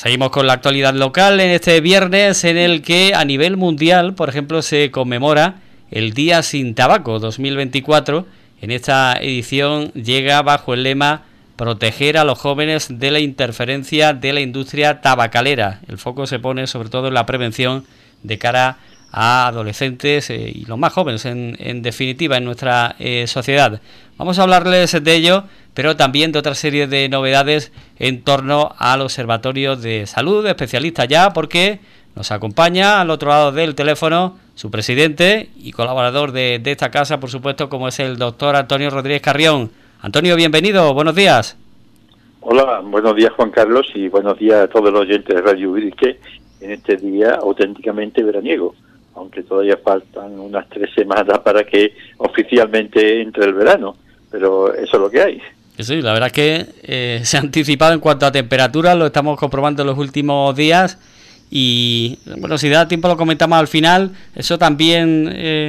Seguimos con la actualidad local en este viernes en el que a nivel mundial, por ejemplo, se conmemora el Día Sin Tabaco 2024. En esta edición llega bajo el lema proteger a los jóvenes de la interferencia de la industria tabacalera. El foco se pone sobre todo en la prevención de cara a adolescentes y los más jóvenes en definitiva en nuestra sociedad. Vamos a hablarles de ello, pero también de otra serie de novedades en torno al Observatorio de Salud, especialista ya, porque nos acompaña al otro lado del teléfono su presidente y colaborador de esta casa, por supuesto, como es el doctor Antonio Rodríguez Carrión. Antonio, bienvenido, buenos días. Hola, buenos días Juan Carlos y buenos días a todos los oyentes de Radio Ubrique en este día auténticamente veraniego, aunque todavía faltan unas 3 semanas para que oficialmente entre el verano, pero eso es lo que hay. Sí, la verdad es que se ha anticipado en cuanto a temperatura, lo estamos comprobando en los últimos días y bueno, si da tiempo lo comentamos al final. Eso también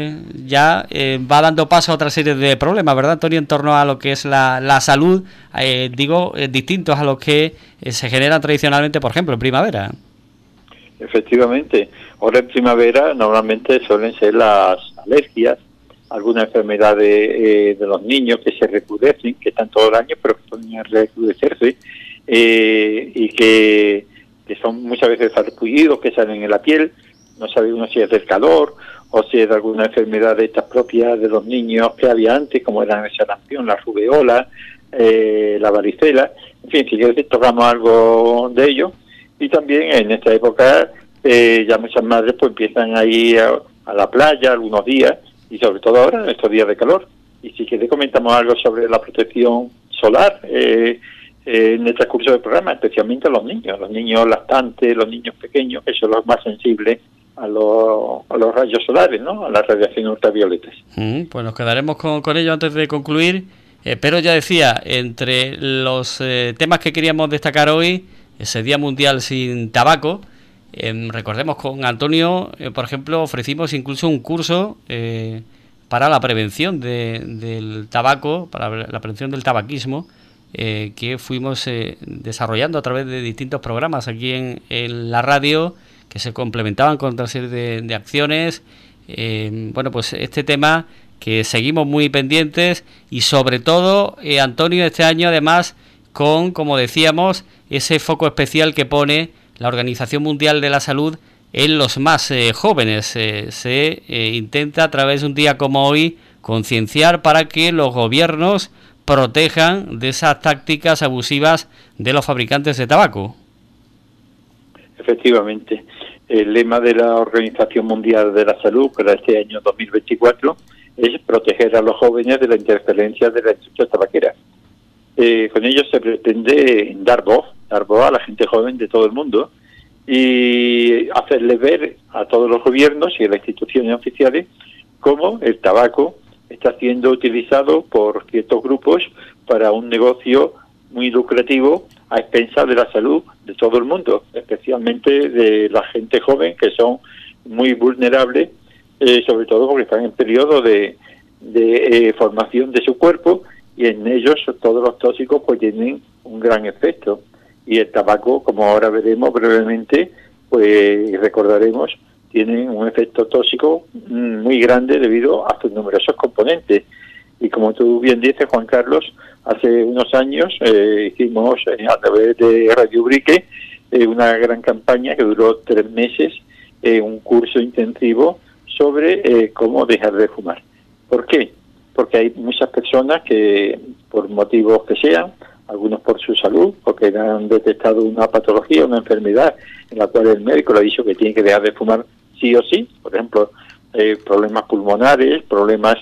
va dando paso a otra serie de problemas, ¿verdad, Antonio? En torno a lo que es la salud, distintos a los que se generan tradicionalmente, por ejemplo, en primavera. Efectivamente, ahora en primavera normalmente suelen ser las alergias, algunas enfermedades de los niños que se recrudecen, que están todo el año, pero que pueden recrudecerse, y que son muchas veces sarpullidos que salen en la piel. No sabe uno si es del calor o si es de alguna enfermedad de estas propias de los niños que había antes, como era la sarampión, la rubeola, la varicela. En fin, si quieres tocamos algo de ello. Y también en esta época ya muchas madres pues empiezan a ir a la playa algunos días, y sobre todo ahora en estos días de calor. Y si quieres comentamos algo sobre la protección solar en el transcurso del programa, especialmente a los niños lactantes, los niños pequeños, que son los más sensibles a los rayos solares, ¿no? A la radiación ultravioleta. Pues nos quedaremos con ello antes de concluir, pero ya decía, entre los temas que queríamos destacar hoy, ese Día Mundial Sin Tabaco. Recordemos, con Antonio, por ejemplo, ofrecimos incluso un curso para la prevención del tabaco, para la prevención del tabaquismo, que fuimos desarrollando a través de distintos programas aquí en la radio, que se complementaban con otra serie de acciones. Bueno, pues este tema que seguimos muy pendientes y sobre todo, Antonio, este año además con, como decíamos, ese foco especial que pone la Organización Mundial de la Salud en los más jóvenes. Se intenta a través de un día como hoy concienciar para que los gobiernos protejan de esas tácticas abusivas de los fabricantes de tabaco. Efectivamente, el lema de la Organización Mundial de la Salud para este año 2024 es proteger a los jóvenes de la interferencia de la industria tabaquera. Con ello se pretende dar voz a la gente joven de todo el mundo y hacerles ver a todos los gobiernos y a las instituciones oficiales cómo el tabaco está siendo utilizado por ciertos grupos para un negocio muy lucrativo a expensas de la salud de todo el mundo, especialmente de la gente joven, que son muy vulnerables, sobre todo porque están en periodo de formación de su cuerpo, y en ellos todos los tóxicos pues tienen un gran efecto. Y el tabaco, como ahora veremos brevemente, pues recordaremos, tiene un efecto tóxico muy grande debido a sus numerosos componentes. Y como tú bien dices, Juan Carlos, hace unos años hicimos a través de Radio Ubrique una gran campaña que duró 3 meses, un curso intensivo sobre cómo dejar de fumar. ¿Por qué? Porque hay muchas personas que, por motivos que sean, algunos por su salud, porque han detectado una patología, una enfermedad en la cual el médico le ha dicho que tiene que dejar de fumar sí o sí, por ejemplo, problemas pulmonares, problemas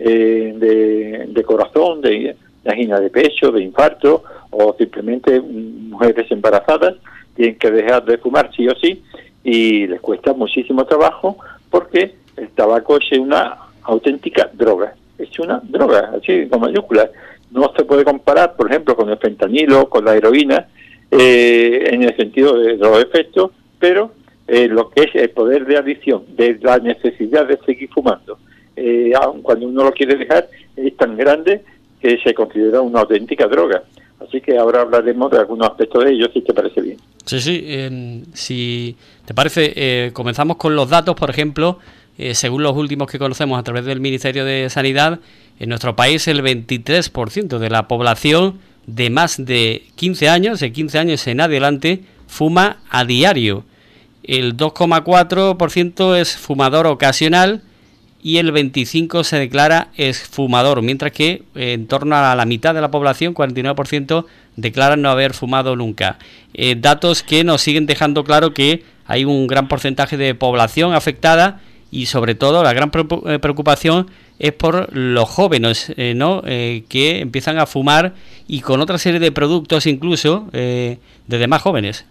de corazón, de angina de pecho, de infarto, o simplemente mujeres embarazadas tienen que dejar de fumar sí o sí, y les cuesta muchísimo trabajo porque el tabaco es una auténtica droga. Es una droga, así con mayúsculas. No se puede comparar, por ejemplo, con el fentanilo, con la heroína, en el sentido de los efectos, pero lo que es el poder de adicción, de la necesidad de seguir fumando, aun cuando uno lo quiere dejar, es tan grande que se considera una auténtica droga. Así que ahora hablaremos de algunos aspectos de ello, si te parece bien. Sí, sí. Si te parece, comenzamos con los datos. Por ejemplo, según los últimos que conocemos a través del Ministerio de Sanidad, en nuestro país el 23% de la población de más de 15 años, de 15 años en adelante, fuma a diario. El 2,4% es fumador ocasional y el 25% se declara exfumador, mientras que en torno a la mitad de la población, 49%, declaran no haber fumado nunca. Datos que nos siguen dejando claro que hay un gran porcentaje de población afectada y sobre todo la gran preocupación es por los jóvenes, ¿no? Que empiezan a fumar y con otra serie de productos incluso desde más jóvenes.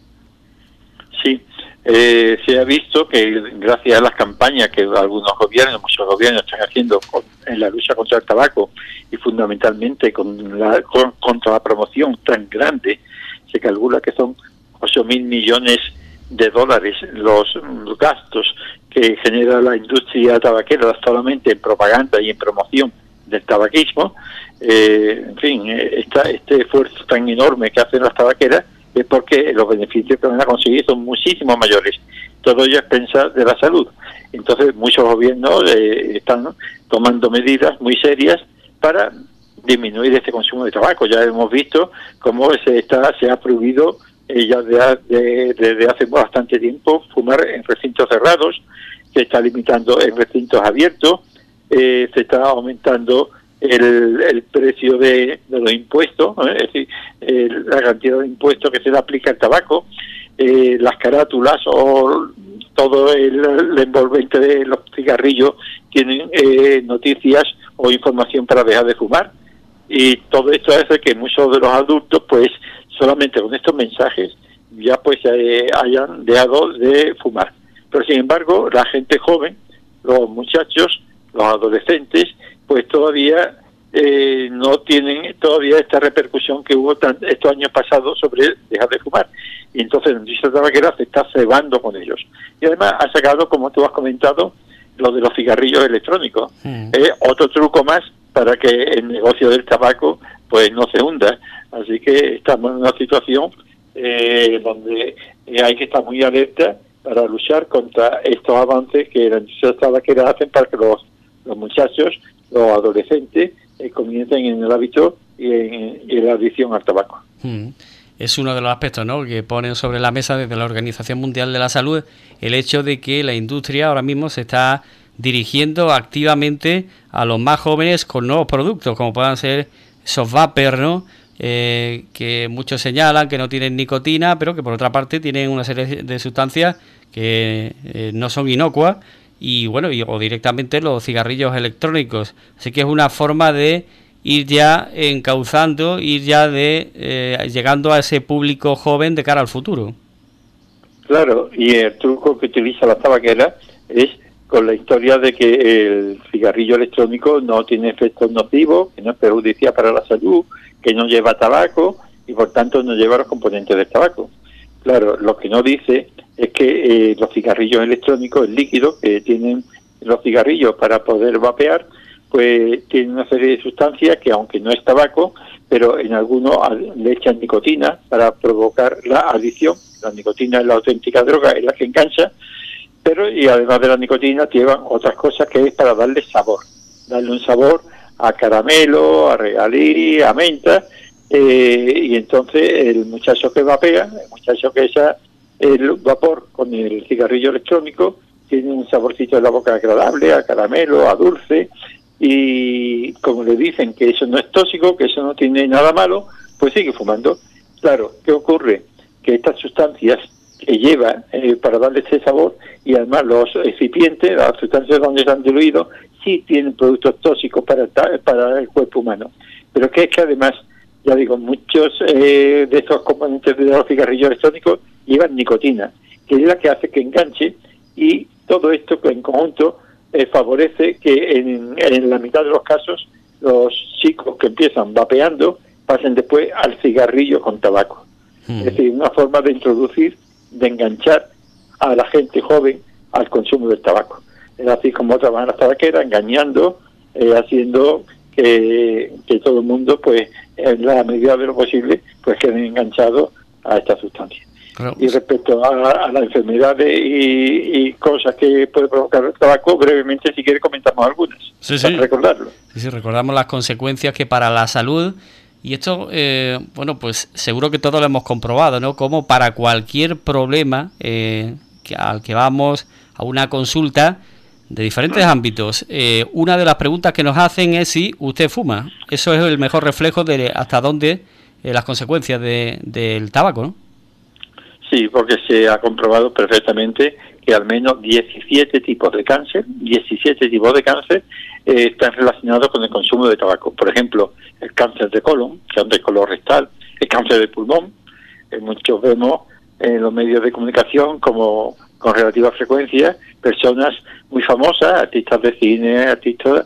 Sí. Se ha visto que gracias a las campañas que algunos gobiernos, muchos gobiernos están haciendo en la lucha contra el tabaco y fundamentalmente contra la promoción tan grande, se calcula que son 8.000 millones de dólares los gastos que genera la industria tabaquera solamente en propaganda y en promoción del tabaquismo. En fin, este esfuerzo tan enorme que hacen las tabaqueras es porque los beneficios que van a conseguir son muchísimo mayores. Todo ello es pensar de la salud. Entonces muchos gobiernos están tomando medidas muy serias para disminuir este consumo de tabaco. Ya hemos visto cómo se ha prohibido ya desde hace bastante tiempo fumar en recintos cerrados, se está limitando en recintos abiertos, se está aumentando el precio de los impuestos, es decir, la cantidad de impuestos que se le aplica al tabaco, las carátulas o todo el envolvente de los cigarrillos tienen noticias o información para dejar de fumar, y todo esto hace que muchos de los adultos pues solamente con estos mensajes ya pues hayan dejado de fumar. Pero sin embargo la gente joven, los muchachos, los adolescentes, pues todavía no tienen todavía esta repercusión que hubo estos años pasados sobre dejar de fumar. Y entonces la industria tabaquera se está cebando con ellos. Y además ha sacado, como tú has comentado, lo de los cigarrillos electrónicos. Otro truco más para que el negocio del tabaco pues no se hunda. Así que estamos en una situación donde hay que estar muy alerta para luchar contra estos avances que la industria tabaquera hacen para que los muchachos, los adolescentes, comiencen en el hábito y en la adicción al tabaco. Es uno de los aspectos, ¿no?, que ponen sobre la mesa desde la Organización Mundial de la Salud, el hecho de que la industria ahora mismo se está dirigiendo activamente a los más jóvenes con nuevos productos, como puedan ser esos vapers, ¿no?, que muchos señalan que no tienen nicotina, pero que por otra parte tienen una serie de sustancias que no son inocuas, y bueno, o directamente los cigarrillos electrónicos. Así que es una forma de ir ya encauzando, ir ya llegando a ese público joven de cara al futuro. Claro, y el truco que utiliza la tabaquera es con la historia de que el cigarrillo electrónico no tiene efectos nocivos, que no es perjudicial para la salud, que no lleva tabaco y por tanto no lleva los componentes del tabaco. Claro, lo que no dice es que los cigarrillos electrónicos, el líquido que tienen los cigarrillos para poder vapear, pues tienen una serie de sustancias que, aunque no es tabaco, pero en algunos le echan nicotina para provocar la adicción. La nicotina es la auténtica droga, es la que engancha, pero y además de la nicotina llevan otras cosas que es para darle un sabor a caramelo, a regalí, a menta, y entonces el muchacho que vapea, el muchacho que echa el vapor con el cigarrillo electrónico, tiene un saborcito en la boca agradable, a caramelo, a dulce, y como le dicen que eso no es tóxico, que eso no tiene nada malo, pues sigue fumando. Claro, ¿qué ocurre? Que estas sustancias que lleva para darle ese sabor, y además los excipientes, las sustancias donde se han diluido, sí tienen productos tóxicos para el cuerpo humano. Pero que es que además, ya digo, muchos de estos componentes de los cigarrillos electrónicos llevan nicotina, que es la que hace que enganche, y todo esto que en conjunto favorece que en la mitad de los casos los chicos que empiezan vapeando pasen después al cigarrillo con tabaco. Es decir, una forma de introducir, de enganchar a la gente joven al consumo del tabaco. Es así como trabajan las tabaqueras, engañando, haciendo que todo el mundo, pues en la medida de lo posible, pues queden enganchados a esta sustancia. Claro. Y respecto a las enfermedades y cosas que puede provocar el tabaco, brevemente, si quiere, comentamos algunas, para recordarlo. Sí, recordamos las consecuencias que para la salud, y esto, bueno, pues seguro que todos lo hemos comprobado, ¿no? Como para cualquier problema al que vamos a una consulta de diferentes ámbitos, una de las preguntas que nos hacen es si usted fuma. Eso es el mejor reflejo de hasta dónde las consecuencias del tabaco, ¿no? Sí, porque se ha comprobado perfectamente que al menos 17 tipos de cáncer, están relacionados con el consumo de tabaco. Por ejemplo, el cáncer de colon, cáncer colorectal, el cáncer de pulmón. Muchos vemos en los medios de comunicación como con relativa frecuencia personas muy famosas, artistas de cine, artistas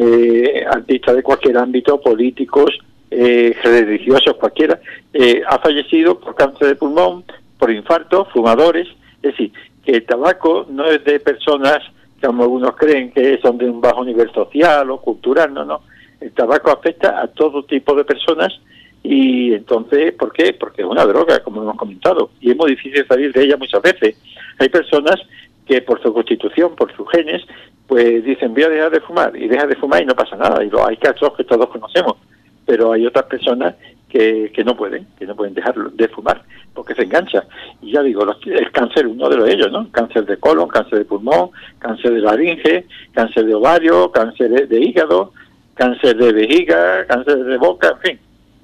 de cualquier ámbito, políticos, religiosos, cualquiera, ha fallecido por cáncer de pulmón, por infarto, fumadores. Es decir, que el tabaco no es de personas, como algunos creen, que son de un bajo nivel social o cultural, no. El tabaco afecta a todo tipo de personas. Y entonces, ¿por qué? Porque es una droga, como hemos comentado, y es muy difícil salir de ella muchas veces. Hay personas que por su constitución, por sus genes, pues dicen, voy a dejar de fumar, y deja de fumar y no pasa nada. Y hay casos que todos conocemos, pero hay otras personas que no pueden dejar de fumar, porque se engancha. Y ya digo, el cáncer, uno de ellos, ¿no? Cáncer de colon, cáncer de pulmón, cáncer de laringe, cáncer de ovario, cáncer de hígado, cáncer de vejiga, cáncer de boca, en fin.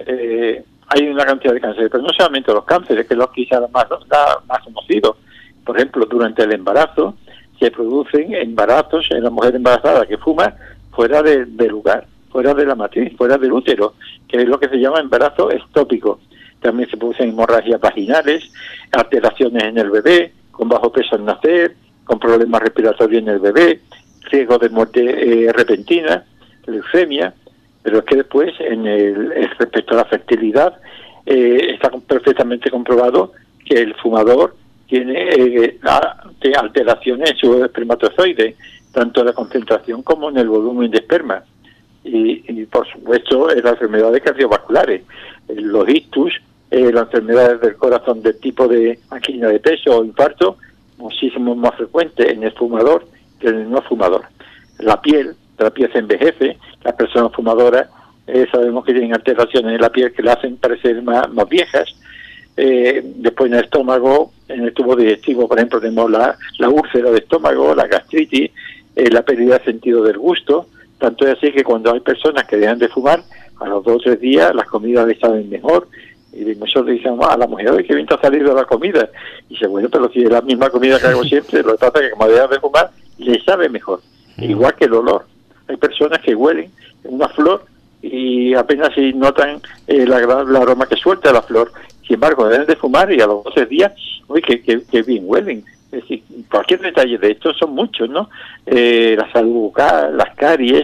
Hay una cantidad de cánceres, pero no solamente los cánceres, que los quizás más conocidos. Por ejemplo, durante el embarazo se producen embarazos en la mujer embarazada que fuma fuera del lugar, fuera de la matriz, fuera del útero, que es lo que se llama embarazo ectópico. También se producen hemorragias vaginales, alteraciones en el bebé, con bajo peso al nacer, con problemas respiratorios en el bebé, riesgo de muerte repentina, leucemia. Pero es que después, respecto a la fertilidad, está perfectamente comprobado que el fumador tiene alteraciones en su espermatozoide, tanto en la concentración como en el volumen de esperma. Y por supuesto, las enfermedades cardiovasculares, los ictus, las enfermedades del corazón del tipo de angina de pecho o infarto, muchísimo más frecuentes en el fumador que en el no fumador. La piel se envejece, las personas fumadoras sabemos que tienen alteraciones en la piel que la hacen parecer más viejas. Después en el estómago, en el tubo digestivo, por ejemplo, tenemos la úlcera de estómago, la gastritis, la pérdida de sentido del gusto. Tanto es así que cuando hay personas que dejan de fumar, a los 2 o 3 días las comidas les saben mejor. Y nosotros le decimos a la mujer, oye, qué bien te ha salido la comida. Y dice, bueno, pero si es la misma comida que hago siempre, lo que pasa es que como dejan de fumar, le sabe mejor. Igual que el olor. Hay personas que huelen una flor y apenas si notan el agradable aroma que suelta la flor. Sin embargo, deben de fumar y a los 12 días, uy, qué bien huelen. Es decir, cualquier detalle de estos son muchos, ¿no? La salud bucal, las caries,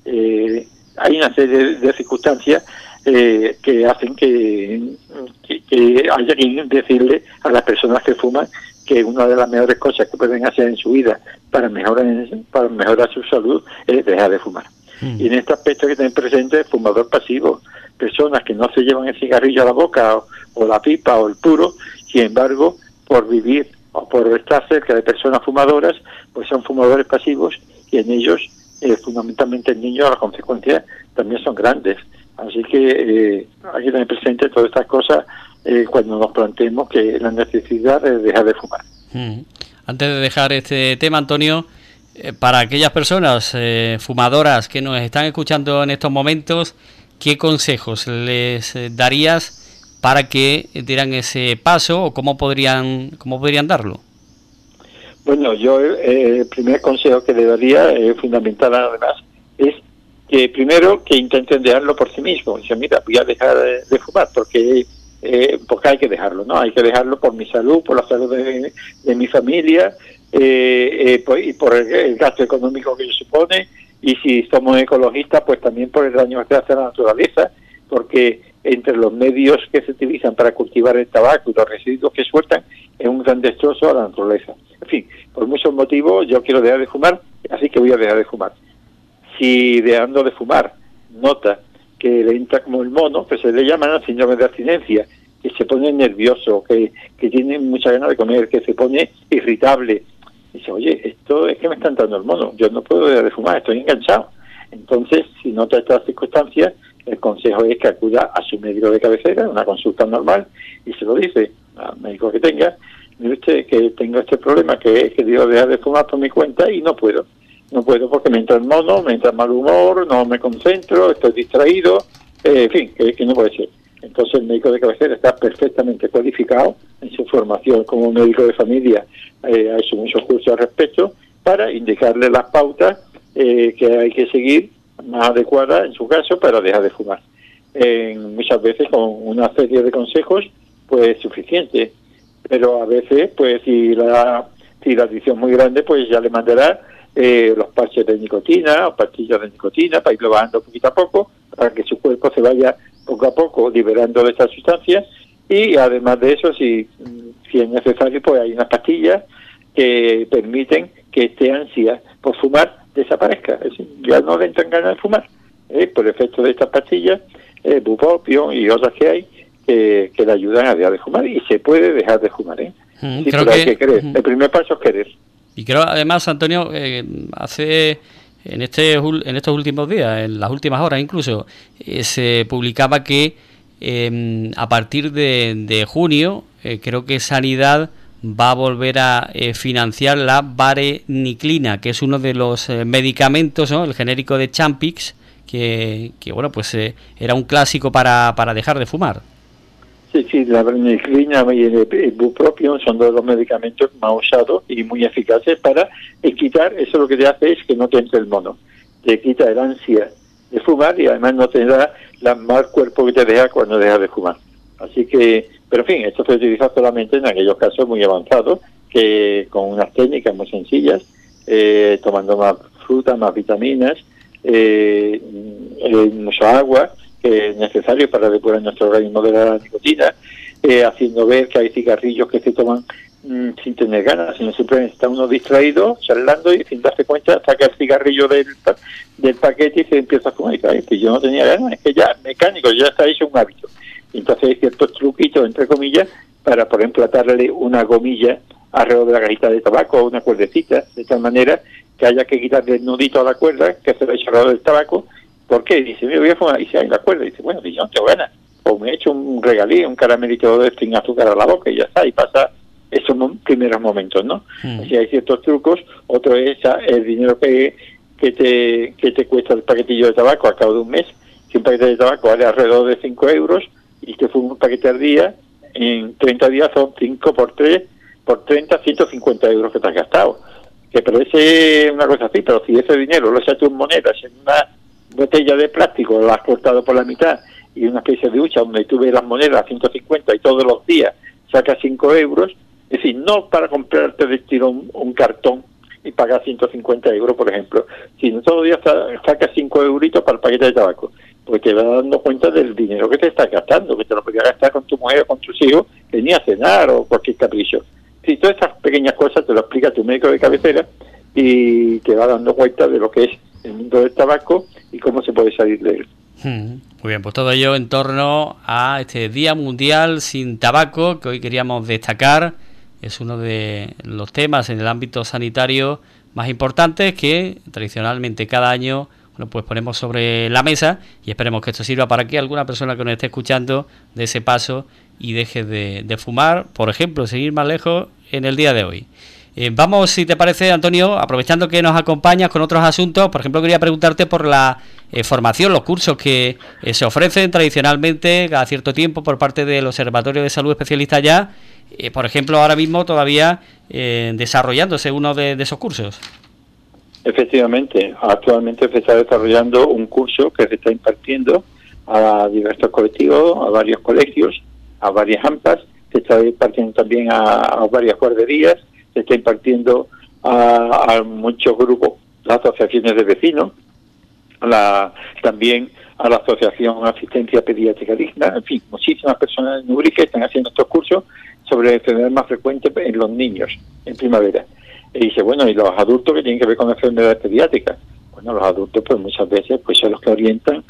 hay una serie de circunstancias que hacen que haya que decirle a las personas que fuman que una de las mejores cosas que pueden hacer en su vida para mejorar su salud es dejar de fumar. Y en este aspecto que tener presente el fumador pasivo, personas que no se llevan el cigarrillo a la boca o la pipa o el puro, sin embargo, por vivir o por estar cerca de personas fumadoras, pues son fumadores pasivos y en ellos, fundamentalmente en niños, las consecuencias también son grandes. Así que hay que tener presente todas estas cosas cuando nos planteemos que la necesidad es dejar de fumar. Antes de dejar este tema, Antonio, para aquellas personas fumadoras que nos están escuchando en estos momentos, ¿qué consejos les darías para que dieran ese paso o cómo podrían darlo? Bueno, yo el primer consejo que le daría, fundamental además, es que primero que intenten dejarlo por sí mismos. Dicen, mira, voy a dejar de fumar porque hay que dejarlo, ¿no? Hay que dejarlo por mi salud, por la salud de mi familia, y por el gasto económico que supone, y si somos ecologistas, pues también por el daño que hace a la naturaleza, porque entre los medios que se utilizan para cultivar el tabaco y los residuos que sueltan, es un gran destrozo a la naturaleza. En fin, por muchos motivos yo quiero dejar de fumar, así que voy a dejar de fumar. Si dejando de fumar nota que le entra como el mono, que se le llama síndrome de abstinencia, que se pone nervioso, que tiene mucha ganas de comer, que se pone irritable. Dice, oye, esto es que me está entrando el mono, yo no puedo dejar de fumar, estoy enganchado. Entonces, si nota estas circunstancias, el consejo es que acuda a su médico de cabecera, una consulta normal, y se lo dice al médico que tenga, mire usted que tengo este problema, que es que digo dejar de fumar por mi cuenta y no puedo. No puedo porque me entra el mono, me entra mal humor, no me concentro, estoy distraído, en fin, que no puede ser. Entonces el médico de cabecera está perfectamente cualificado en su formación como médico de familia, ha hecho muchos cursos al respecto, para indicarle las pautas que hay que seguir más adecuadas en su caso para dejar de fumar. Muchas veces con una serie de consejos pues es suficiente, pero a veces pues si la adicción es muy grande pues ya le mandará los parches de nicotina o pastillas de nicotina para irlo bajando poquito a poco, para que su cuerpo se vaya poco a poco liberando de estas sustancias. Y además de eso, si es necesario, pues hay unas pastillas que permiten que esta ansia por fumar desaparezca. Es decir, ya no le entran ganas de fumar, por efecto de estas pastillas, bupropión y otras que hay, que le ayudan a dejar de fumar, y se puede dejar de fumar. Sí, creo pero hay que querer. El primer paso es querer. Y creo además, Antonio, hace en estos últimos días, en las últimas horas incluso, se publicaba que a partir de junio, creo que Sanidad va a volver a financiar la vareniclina, que es uno de los medicamentos, ¿no?, el genérico de Champix, que bueno, pues era un clásico para dejar de fumar. Sí, la vareniclina y el bupropión son dos de los medicamentos más usados y muy eficaces para quitar, eso lo que te hace es que no te entre el mono, te quita el ansia de fumar y además no te da el mal cuerpo que te deja cuando dejas de fumar. Así que, pero en fin, esto se utiliza solamente en aquellos casos muy avanzados, que con unas técnicas muy sencillas, tomando más fruta, más vitaminas, mucha agua, que es necesario para depurar nuestro organismo de la nicotina, haciendo ver que hay cigarrillos que se toman sin tener ganas, sino simplemente está uno distraído, charlando, y sin darse cuenta saca el cigarrillo del paquete y se empieza a fumar. Y claro, que yo no tenía ganas, es que ya mecánico, ya está hecho un hábito. Y entonces hay ciertos truquitos, entre comillas, para, por ejemplo, atarle una gomilla alrededor de la cajita de tabaco o una cuerdecita, de tal manera que haya que quitarle el nudito a la cuerda, que se lo echa alrededor del tabaco. ¿Por qué? Dice, me voy a fumar. Y dice, ay, la cuerda. Dice, bueno, yo no tengo ganas. O me he hecho un regalí, un caramelito sin azúcar a la boca y ya está. Y pasa esos primeros momentos, ¿no? Así hay ciertos trucos. Otro es el dinero que te cuesta el paquetillo de tabaco al cabo de un mes. Si un paquete de tabaco vale alrededor de 5 euros y te fumas un paquete al día, en 30 días son 5 por 3, por 30, 150 euros que te has gastado. Que parece una cosa así, pero si ese dinero lo echas en monedas en una botella de plástico, la has cortado por la mitad, y una especie de hucha donde tú ves las monedas a 150 y todos los días sacas 5 euros, es decir, no para comprarte de tirón un cartón y pagar 150 euros, por ejemplo, sino todos los días sacas 5 euritos para el paquete de tabaco, porque te vas dando cuenta del dinero que te estás gastando, que te lo podías gastar con tu mujer o con tus hijos, venir a cenar o cualquier capricho. Si todas esas pequeñas cosas te lo explica tu médico de cabecera y te va dando cuenta de lo que es el mundo del tabaco y cómo se puede salir de él. Muy bien, pues todo ello en torno a este Día Mundial sin Tabaco, que hoy queríamos destacar. Es uno de los temas en el ámbito sanitario más importantes que tradicionalmente cada año pues ponemos sobre la mesa, y esperemos que esto sirva para que alguna persona que nos esté escuchando dé ese paso y deje de fumar, por ejemplo, seguir más lejos en el día de hoy. Vamos, si te parece, Antonio, aprovechando que nos acompañas con otros asuntos. Por ejemplo, quería preguntarte por la formación, los cursos que se ofrecen tradicionalmente cada cierto tiempo por parte del Observatorio de Salud Especialista ya. Por ejemplo, ahora mismo todavía desarrollándose uno de esos cursos. Efectivamente, actualmente se está desarrollando un curso que se está impartiendo a diversos colectivos, a varios colegios, a varias AMPAs, se está impartiendo también a varias guarderías, se está impartiendo a muchos grupos, las asociaciones de vecinos, también a la Asociación Asistencia Pediátrica Digna, en fin, muchísimas personas en Ubrique están haciendo estos cursos sobre enfermedades más frecuentes en los niños en primavera. Y dice, bueno, ¿y los adultos que tienen que ver con enfermedades pediátricas? Bueno, los adultos pues muchas veces pues son los que orientan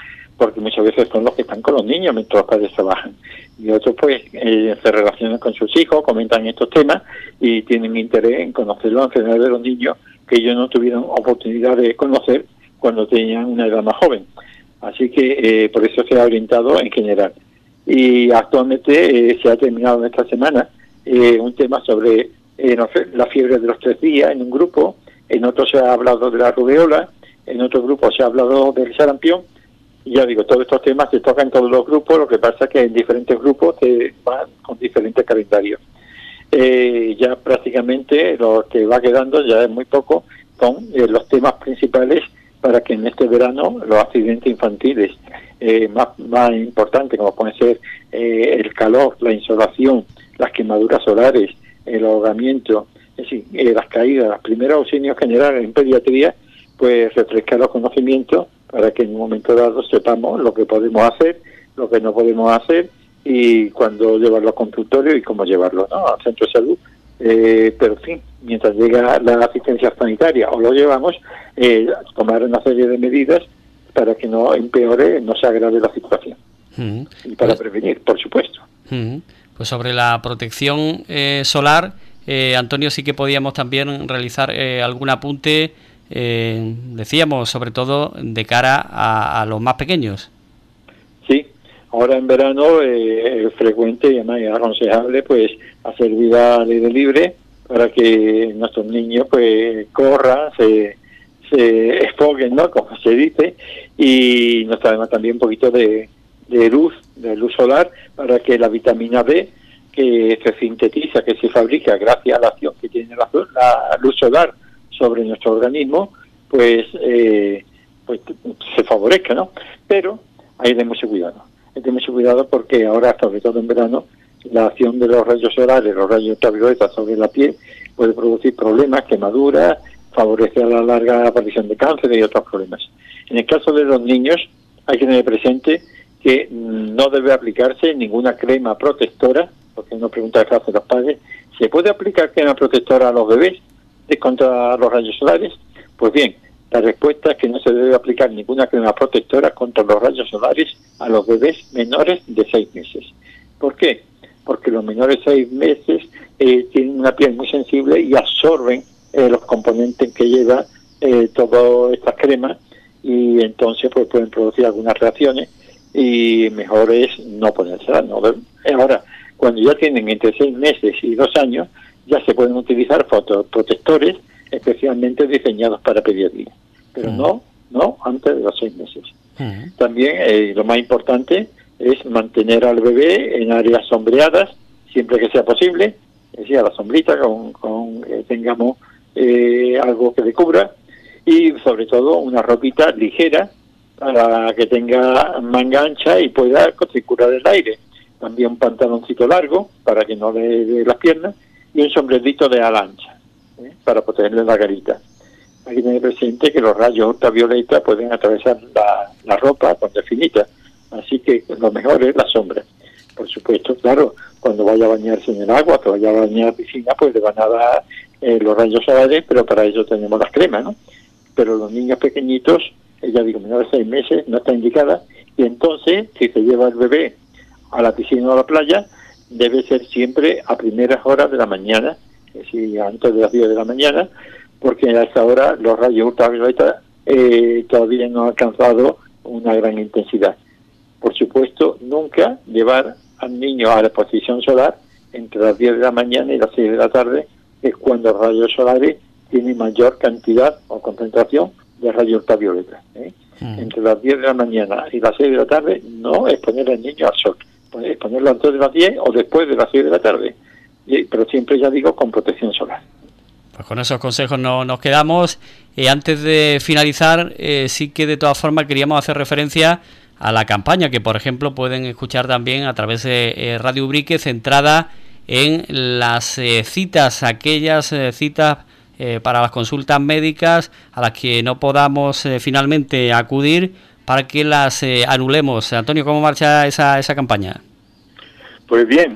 porque muchas veces son los que están con los niños mientras los padres trabajan. Y otros pues se relacionan con sus hijos, comentan estos temas y tienen interés en conocer las enfermedades de los niños que ellos no tuvieron oportunidad de conocer cuando tenían una edad más joven. Así que por eso se ha orientado en general. Y actualmente se ha terminado esta semana un tema sobre la fiebre de los 3 días en un grupo, en otro se ha hablado de la rubeola, en otro grupo se ha hablado del sarampión. Y ya digo, todos estos temas se tocan en todos los grupos, lo que pasa es que en diferentes grupos se van con diferentes calendarios. Ya prácticamente lo que va quedando ya es muy poco, son los temas principales para que en este verano los accidentes infantiles más importantes, como pueden ser el calor, la insolación, las quemaduras solares, el ahogamiento, es decir, las caídas, los primeros auxilios generales en pediatría, pues refrescar los conocimientos para que en un momento dado sepamos lo que podemos hacer, lo que no podemos hacer y cuándo llevarlo al consultorio y cómo llevarlo, ¿no?, al centro de salud. Pero en fin, mientras llega la asistencia sanitaria o lo llevamos, tomar una serie de medidas para que no empeore, no se agrave la situación. Y para prevenir, por supuesto. Pues sobre la protección solar, Antonio, sí que podíamos también realizar algún apunte, decíamos, sobre todo de cara a los más pequeños. Sí, ahora en verano es frecuente y además es aconsejable pues hacer vida al aire libre para que nuestros niños pues corran, se esfoguen, ¿no?, como se dice, y nos traemos también un poquito de luz solar para que la vitamina D que se sintetiza, que se fabrica gracias a la acción que tiene la luz solar sobre nuestro organismo, pues se favorezca, ¿no? Pero hay de mucho cuidado. Hay de mucho cuidado porque ahora, sobre todo en verano, la acción de los rayos solares, los rayos ultravioletas sobre la piel, puede producir problemas, quemaduras, favorece a la larga aparición de cáncer y otros problemas. En el caso de los niños, hay que tener presente que no debe aplicarse ninguna crema protectora, porque uno pregunta qué hacen los padres. ¿Se puede aplicar crema protectora a los bebés contra los rayos solares? Pues bien, la respuesta es que no se debe aplicar ninguna crema protectora contra los rayos solares a los bebés menores de 6 meses. ¿Por qué? Porque los menores de 6 meses tienen una piel muy sensible y absorben los componentes que lleva todas estas cremas, y entonces pues pueden producir algunas reacciones y mejor es no ponérselas. Ahora, cuando ya tienen entre 6 meses y 2 años, ya se pueden utilizar fotoprotectores especialmente diseñados para pediatría, pero no antes de los 6 meses. También lo más importante es mantener al bebé en áreas sombreadas siempre que sea posible, es decir, a la sombrita con tengamos algo que le cubra, y sobre todo una ropita ligera para que tenga manga ancha y pueda circular el aire. También un pantaloncito largo para que no le dé las piernas y un sombrerito de ala ancha para protegerle la carita. Hay que tener presente que los rayos ultravioleta pueden atravesar la ropa cuando es finita, así que lo mejor es la sombra. Por supuesto, claro, cuando vaya a bañarse en el agua, que vaya a bañar a piscina, pues le van a dar los rayos solares, pero para ello tenemos las cremas, ¿no? Pero los niños pequeñitos, ya digo, menores de 6 meses, no está indicada, y entonces, si se lleva el bebé a la piscina o a la playa, debe ser siempre a primeras horas de la mañana, es decir, antes de las 10 de la mañana, porque a esa hora los rayos ultravioleta todavía no han alcanzado una gran intensidad. Por supuesto, nunca llevar al niño a la exposición solar entre las 10 de la mañana y las 6 de la tarde, que es cuando los rayos solares tienen mayor cantidad o concentración de rayos ultravioleta. Entre las 10 de la mañana y las 6 de la tarde no exponer al niño al sol, exponerlo antes de las 10 o después de las 6 de la tarde, pero siempre, ya digo, con protección solar. Pues con esos consejos nos quedamos. Antes de finalizar, sí que de todas formas queríamos hacer referencia a la campaña que, por ejemplo, pueden escuchar también a través de Radio Ubrique, centrada en las citas, aquellas citas para las consultas médicas a las que no podamos finalmente acudir, para que las anulemos. Antonio, ¿cómo marcha esa campaña? Pues bien,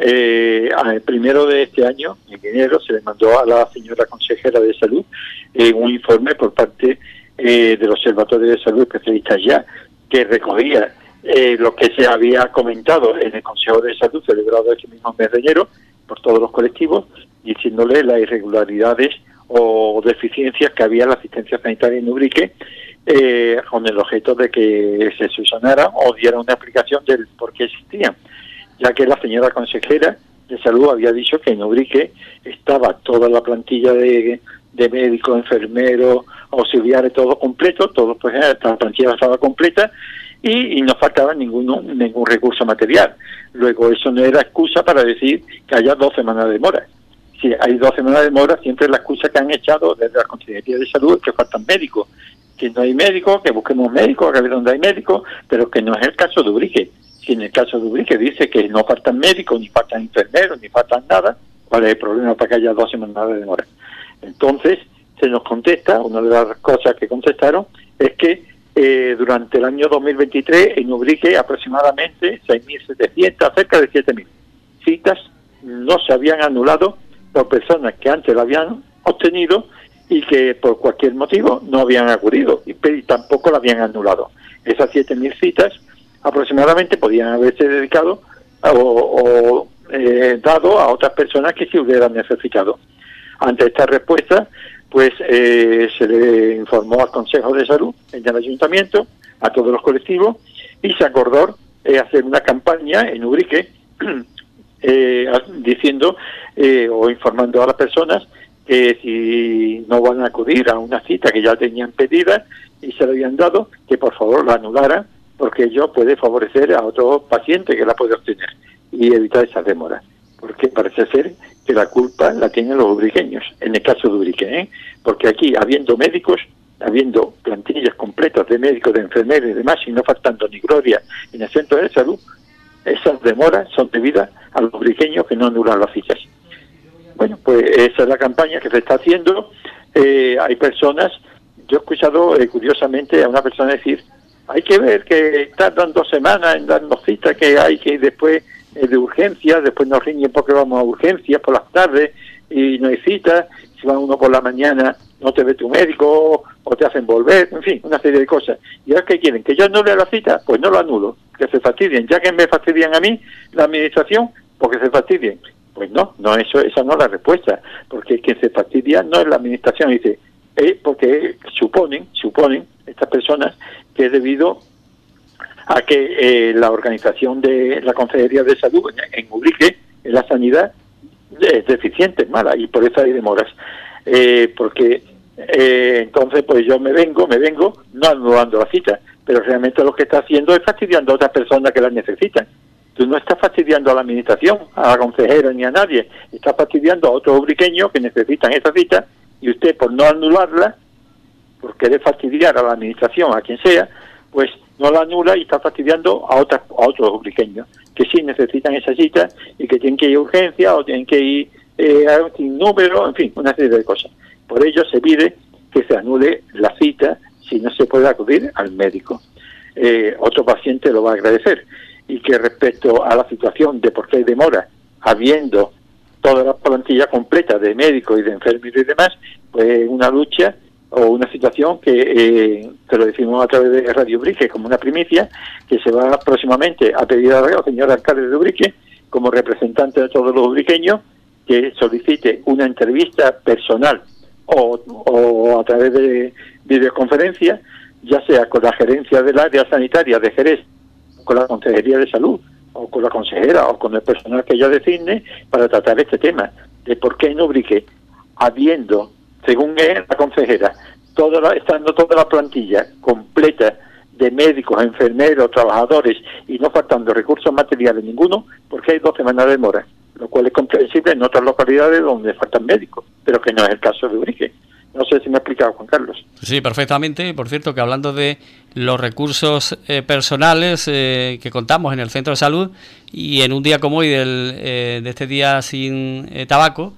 al primero de este año, en enero, se le mandó a la señora consejera de salud un informe por parte del Observatorio de Salud Especialistas Ya, que recogía lo que se había comentado en el Consejo de Salud celebrado este mismo mes de enero por todos los colectivos, diciéndole las irregularidades o deficiencias que había en la asistencia sanitaria en Ubrique, con el objeto de que se subsanara o diera una explicación del por qué existían, ya que la señora consejera de Salud había dicho que en Ubrique estaba toda la plantilla de médicos, enfermeros, auxiliares, todo completo, todo, pues la plantilla estaba completa y no faltaba ningún recurso material. Luego eso no era excusa para decir que haya 2 semanas de demora. Si hay 2 semanas de demora, siempre la excusa que han echado desde la Consejería de Salud es que faltan médicos, que no hay médicos, que busquemos médicos, que a ver dónde hay médicos, pero que no es el caso de Ubrique. Si en el caso de Ubrique dice que no faltan médicos, ni faltan enfermeros, ni faltan nada, ¿cuál es el problema para que haya 2 semanas de demora? Entonces, se nos contesta, una de las cosas que contestaron es que durante el año 2023 en Ubrique aproximadamente 6.700, cerca de 7.000 citas no se habían anulado por personas que antes la habían obtenido y que por cualquier motivo no habían acudido y tampoco la habían anulado. Esas 7.000 citas aproximadamente podían haberse dedicado o dado a otras personas que se hubieran necesitado. Ante esta respuesta, pues se le informó al Consejo de Salud en el Ayuntamiento, a todos los colectivos, y se acordó hacer una campaña en Ubrique diciendo o informando a las personas que si no van a acudir a una cita que ya tenían pedida y se le habían dado, que por favor la anularan, porque ello puede favorecer a otro paciente que la puede obtener y evitar esas demoras. Porque parece ser que la culpa la tienen los ubriqueños, en el caso de Ubrique, porque aquí, habiendo médicos, habiendo plantillas completas de médicos, de enfermeros y demás, y no faltando ni gloria en el centro de salud, esas demoras son debidas a los ubriqueños que no anulan las citas. Bueno, pues esa es la campaña que se está haciendo. Hay personas, yo he escuchado curiosamente a una persona decir, hay que ver que tardan 2 semanas en darnos citas, que hay que después de urgencias, después nos riñen porque vamos a urgencias por las tardes y no hay citas, si va uno por la mañana no te ve tu médico o te hacen volver, en fin, una serie de cosas. ¿Y ahora qué quieren? ¿Que yo anule la cita? Pues no lo anulo, que se fastidien, ya que me fastidian a mí la administración, porque se fastidien. Pues no, esa no es la respuesta, porque quien se fastidia no es la administración, dice, porque suponen estas personas que es debido a que la organización de la Consejería de Salud en Ubrique, en la sanidad, es deficiente, es mala, y por eso hay demoras. Porque entonces pues yo me vengo, no anulando la cita, pero realmente lo que está haciendo es fastidiando a otras personas que la necesitan. Tú no estás fastidiando a la administración, a la consejera ni a nadie, estás fastidiando a otros ubriqueños que necesitan esa cita, y usted por no anularla, por querer fastidiar a la administración, a quien sea, pues no la anula y está fastidiando a otros ubriqueños que sí necesitan esa cita y que tienen que ir a urgencia o tienen que ir a un sinnúmero, en fin, una serie de cosas. Por ello se pide que se anule la cita si no se puede acudir al médico. Otro paciente lo va a agradecer. Y que respecto a la situación de por qué hay demora, habiendo toda la plantilla completa de médicos y de enfermeros y demás, pues una lucha o una situación que lo decimos a través de Radio Ubrique como una primicia, que se va próximamente a pedir al señor alcalde de Ubrique, como representante de todos los ubriqueños, que solicite una entrevista personal o a través de videoconferencia, ya sea con la gerencia del área sanitaria de Jerez, con la Consejería de Salud, o con la consejera, o con el personal que ella designe, para tratar este tema, de por qué en Ubrique, habiendo, según la consejera, estando toda la plantilla completa de médicos, enfermeros, trabajadores, y no faltando recursos materiales ninguno, porque hay 2 semanas de demora, lo cual es comprensible en otras localidades donde faltan médicos, pero que no es el caso de Ubrique. No sé si me ha explicado, Juan Carlos. Sí, perfectamente. Por cierto, que hablando de los recursos personales que contamos en el centro de salud, y en un día como hoy de este día sin tabaco,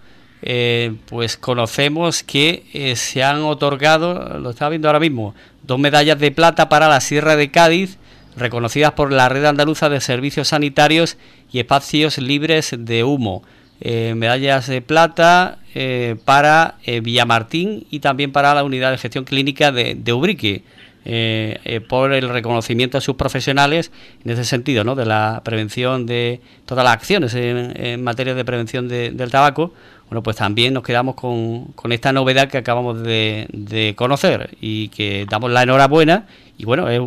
pues conocemos que se han otorgado, lo estaba viendo ahora mismo, 2 medallas de plata para la Sierra de Cádiz, reconocidas por la Red Andaluza de Servicios Sanitarios y Espacios Libres de Humo. Medallas de plata para Villamartín y también para la Unidad de Gestión Clínica de Ubrique. por el reconocimiento a sus profesionales en ese sentido, ¿no? De la prevención de todas las acciones en materia de prevención del tabaco. Bueno, pues también nos quedamos con esta novedad que acabamos de conocer y que damos la enhorabuena. Y bueno, es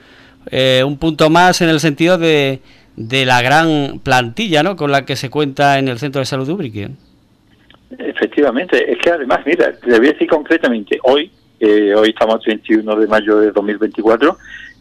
un punto más en el sentido de la gran plantilla, ¿no?, con la que se cuenta en el Centro de Salud de Ubrique. Efectivamente, es que además, mira, te voy a decir concretamente, hoy estamos 31 de mayo de 2024,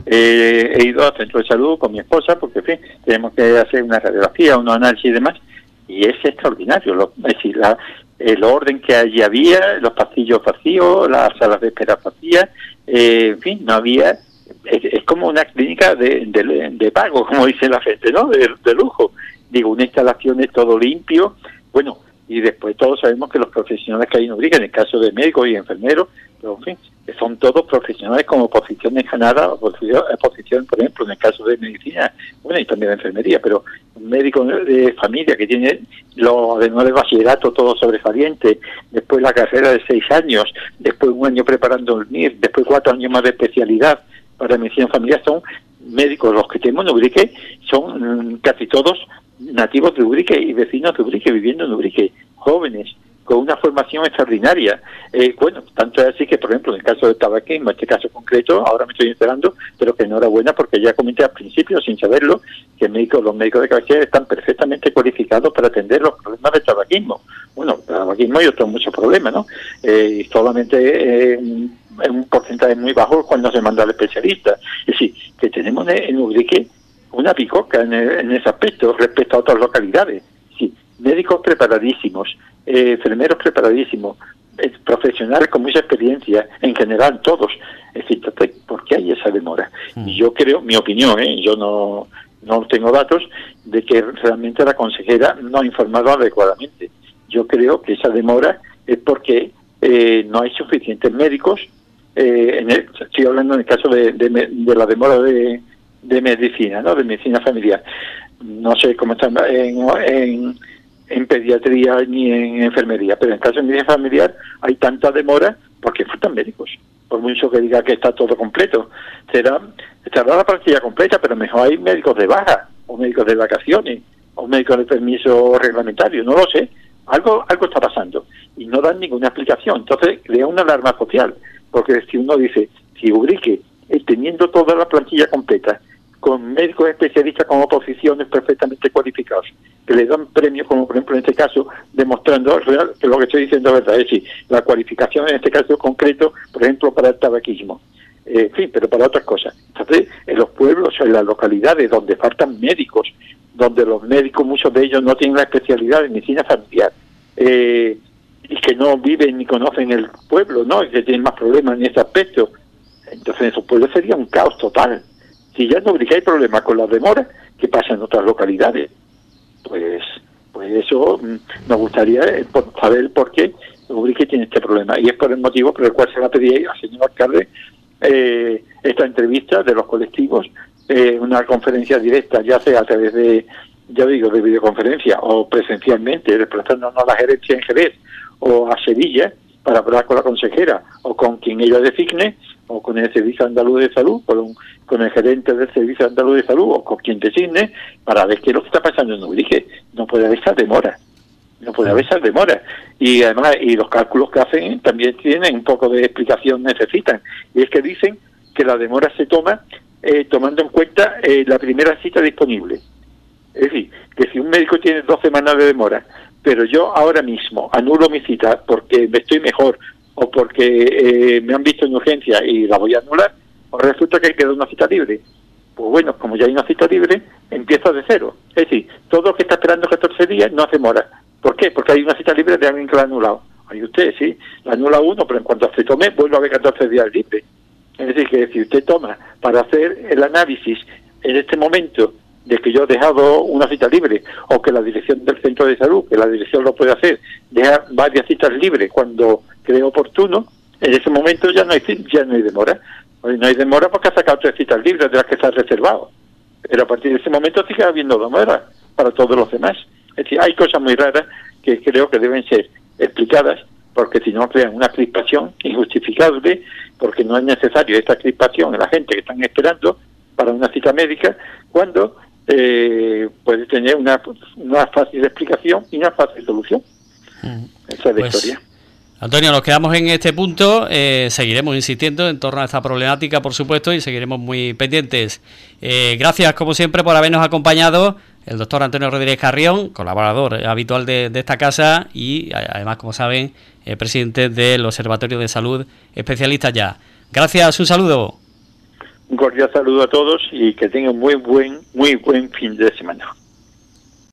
he ido al Centro de Salud con mi esposa porque, en fin, tenemos que hacer una radiografía, un análisis y demás, y es extraordinario, es decir, el orden que allí había, los pasillos vacíos, las salas de espera vacías, en fin, no había... Es como una clínica de pago, como dice la gente, ¿no? De lujo. Digo, una instalación de todo limpio. Bueno, y después todos sabemos que los profesionales que hay en Ubrique, en el caso de médicos y enfermeros, pero en fin, son todos profesionales con oposiciones ganadas, oposición, por ejemplo, en el caso de medicina, bueno, y también de enfermería, pero un médico de familia que tiene además de bachillerato todo sobresaliente, después la carrera de 6 años, después un año preparando el MIR, después 4 años más de especialidad para medicina familiar, son médicos los que tenemos en Ubrique, son casi todos nativos de Ubrique y vecinos de Ubrique, viviendo en Ubrique, jóvenes, con una formación extraordinaria. Bueno, tanto es así que, por ejemplo, en el caso del tabaquismo, en este caso concreto, ahora me estoy enterando, pero que enhorabuena porque ya comenté al principio, sin saberlo, que los médicos de cabecera están perfectamente cualificados para atender los problemas del tabaquismo. Bueno, el tabaquismo y otros muchos problemas, ¿no? Y solamente un porcentaje muy bajo cuando se manda al especialista. Es decir, que tenemos en Ubrique una picoca en ese aspecto respecto a otras localidades. Sí, médicos preparadísimos, enfermeros preparadísimos, profesionales con mucha experiencia, en general todos. Es decir, entonces, ¿por qué hay esa demora? Y yo creo, mi opinión, yo no tengo datos, de que realmente la consejera no ha informado adecuadamente. Yo creo que esa demora es porque no hay suficientes médicos. Estoy hablando en el caso de la demora de medicina, ¿no? De medicina familiar. No sé cómo están en pediatría ni en enfermería, pero en el caso de medicina familiar hay tanta demora porque faltan médicos. Por mucho que diga que está todo completo, estará la plantilla completa, pero mejor hay médicos de baja, o médicos de vacaciones, o médicos de permiso reglamentario, no lo sé. Algo está pasando y no dan ninguna explicación. Entonces crea una alarma social, porque si uno dice, si Ubrique, teniendo toda la plantilla completa, con médicos especialistas con oposiciones perfectamente cualificados, que le dan premios, como por ejemplo en este caso, demostrando que lo que estoy diciendo es verdad, es decir, la cualificación en este caso concreto, por ejemplo, para el tabaquismo, en fin, pero para otras cosas. Entonces, en los pueblos, en las localidades donde faltan médicos, donde los médicos, muchos de ellos no tienen la especialidad de medicina familiar, y que no viven ni conocen el pueblo, ¿no? Y que tienen más problemas en ese aspecto, entonces en esos pueblos sería un caos total. Si ya en Ubrique hay problemas con las demoras, ¿qué pasa en otras localidades? Pues eso nos gustaría saber por qué Ubrique tiene este problema. Y es por el motivo por el cual se va a pedir al señor alcalde esta entrevista de los colectivos, una conferencia directa, ya sea a través de videoconferencia o presencialmente, desplazándonos a la gerencia en Jerez o a Sevilla para hablar con la consejera o con quien ella designe, o con el Servicio Andaluz de Salud, con el gerente del Servicio Andaluz de Salud o con quien designe, para ver qué es lo que está pasando en Ubrique. No puede haber esa demora. Y además, y los cálculos que hacen también tienen un poco de explicación, necesitan. Y es que dicen que la demora se toma tomando en cuenta la primera cita disponible. Es decir, que si un médico tiene 2 semanas de demora, pero yo ahora mismo anulo mi cita porque me estoy mejor o porque me han visto en urgencia y la voy a anular, o resulta que queda una cita libre. Pues bueno, como ya hay una cita libre, empieza de cero. Es decir, todo lo que está esperando 14 días no hace demora. ¿Por qué? Porque hay una cita libre de alguien que la ha anulado. Hay usted, sí, la anula uno, pero en cuanto se tome, vuelve a haber 14 días libre. Es decir, que si usted toma para hacer el análisis en este momento de que yo he dejado una cita libre, o que la dirección del centro de salud, que la dirección lo puede hacer, deja varias citas libres cuando cree oportuno, en ese momento ya no hay demora. No hay demora porque ha sacado 3 citas libres de las que se ha reservado. Pero a partir de ese momento sigue habiendo demora para todos los demás. Es decir, hay cosas muy raras que creo que deben ser explicadas porque si no crean una crispación injustificable, porque no es necesario esta crispación en la gente que están esperando para una cita médica, cuando puede tener una fácil explicación y una fácil solución. Esa es la historia. Antonio, nos quedamos en este punto, seguiremos insistiendo en torno a esta problemática, por supuesto, y seguiremos muy pendientes. Gracias, como siempre, por habernos acompañado, el doctor Antonio Rodríguez Carrión, colaborador habitual de esta casa y, además, como saben, presidente del Observatorio de Salud Especialista Ya. Gracias, un saludo. Un cordial saludo a todos y que tengan muy buen fin de semana.